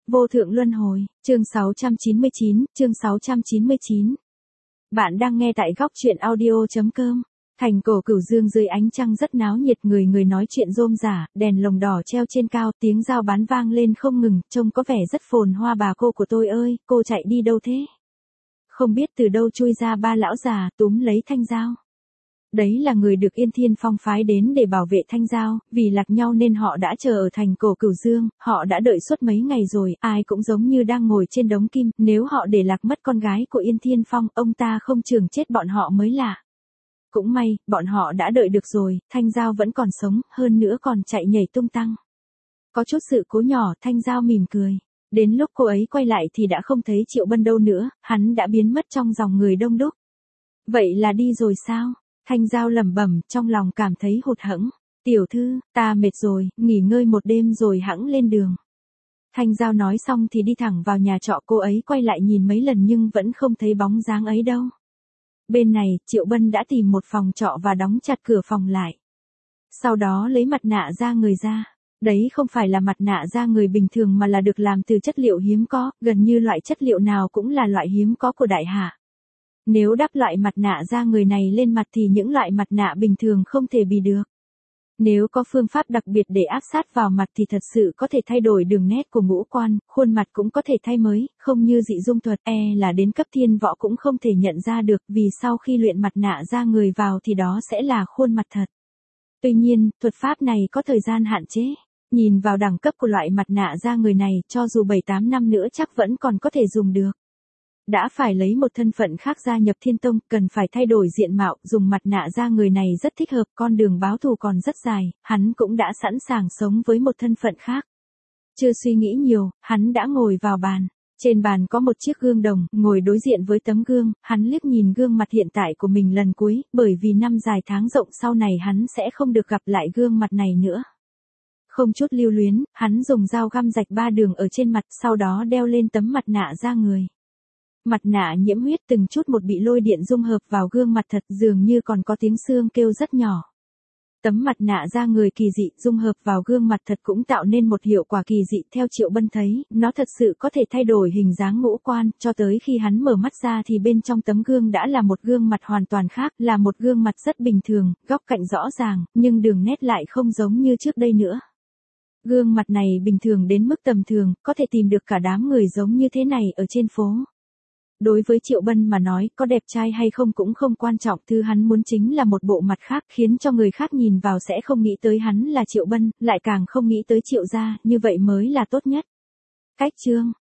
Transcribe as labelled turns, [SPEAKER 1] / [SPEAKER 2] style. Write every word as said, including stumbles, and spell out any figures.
[SPEAKER 1] Vô thượng luân hồi, chương sáu trăm chín mươi chín, chương sáu trăm chín mươi chín. Bạn đang nghe tại góc truyện audio chấm com. Thành cổ Cửu Dương dưới ánh trăng rất náo nhiệt, người người nói chuyện rôm rả, đèn lồng đỏ treo trên cao, tiếng dao bán vang lên không ngừng, trông có vẻ rất phồn hoa. Bà cô của tôi ơi, cô chạy đi đâu thế? Không biết từ đâu chui ra ba lão già, túm lấy thanh dao. Đấy là người được Yên Thiên Phong phái đến để bảo vệ thanh dao, vì lạc nhau nên họ đã chờ ở thành cổ Cửu Dương, họ đã đợi suốt mấy ngày rồi, ai cũng giống như đang ngồi trên đống kim, nếu họ để lạc mất con gái của Yên Thiên Phong, ông ta không chừng chết bọn họ mới lạ. Cũng may, bọn họ đã đợi được rồi, thanh dao vẫn còn sống, hơn nữa còn chạy nhảy tung tăng. Có chút sự cố nhỏ, thanh dao mỉm cười. Đến lúc cô ấy quay lại thì đã không thấy Triệu Bân đâu nữa, hắn đã biến mất trong dòng người đông đúc. Vậy là đi rồi sao? Thanh dao lẩm bẩm, trong lòng cảm thấy hụt hẫng. Tiểu thư, ta mệt rồi, nghỉ ngơi một đêm rồi hẵng lên đường. Thanh dao nói xong thì đi thẳng vào nhà trọ, cô ấy quay lại nhìn mấy lần nhưng vẫn không thấy bóng dáng ấy đâu. Bên này, Triệu Bân đã tìm một phòng trọ và đóng chặt cửa phòng lại. Sau đó lấy mặt nạ da người ra. Đấy không phải là mặt nạ da người bình thường mà là được làm từ chất liệu hiếm có, gần như loại chất liệu nào cũng là loại hiếm có của đại hạ. Nếu đắp loại mặt nạ da người này lên mặt thì những loại mặt nạ bình thường không thể bì được. Nếu có phương pháp đặc biệt để áp sát vào mặt thì thật sự có thể thay đổi đường nét của ngũ quan, khuôn mặt cũng có thể thay mới, không như dị dung thuật, e là đến cấp thiên võ cũng không thể nhận ra được, vì sau khi luyện mặt nạ da người vào thì đó sẽ là khuôn mặt thật. Tuy nhiên, thuật pháp này có thời gian hạn chế. Nhìn vào đẳng cấp của loại mặt nạ da người này, cho dù bảy tám năm nữa chắc vẫn còn có thể dùng được. Đã phải lấy một thân phận khác gia nhập Thiên Tông, cần phải thay đổi diện mạo, dùng mặt nạ da người này rất thích hợp, con đường báo thù còn rất dài, hắn cũng đã sẵn sàng sống với một thân phận khác. Chưa suy nghĩ nhiều, hắn đã ngồi vào bàn. Trên bàn có một chiếc gương đồng, ngồi đối diện với tấm gương, hắn liếc nhìn gương mặt hiện tại của mình lần cuối, bởi vì năm dài tháng rộng sau này hắn sẽ không được gặp lại gương mặt này nữa. Không chút lưu luyến, hắn dùng dao găm rạch ba đường ở trên mặt, sau đó đeo lên tấm mặt nạ da người. Mặt nạ nhiễm huyết từng chút một bị lôi điện dung hợp vào gương mặt thật, dường như còn có tiếng xương kêu rất nhỏ. Tấm mặt nạ da người kỳ dị dung hợp vào gương mặt thật cũng tạo nên một hiệu quả kỳ dị. Theo Triệu Bân thấy, nó thật sự có thể thay đổi hình dáng ngũ quan, cho tới khi hắn mở mắt ra thì bên trong tấm gương đã là một gương mặt hoàn toàn khác, là một gương mặt rất bình thường, góc cạnh rõ ràng, nhưng đường nét lại không giống như trước đây nữa. Gương mặt này bình thường đến mức tầm thường, có thể tìm được cả đám người giống như thế này ở trên phố. Đối với Triệu Bân mà nói, có đẹp trai hay không cũng không quan trọng, thứ hắn muốn chính là một bộ mặt khác, khiến cho người khác nhìn vào sẽ không nghĩ tới hắn là Triệu Bân, lại càng không nghĩ tới Triệu gia, như vậy mới là tốt nhất. Cách chương,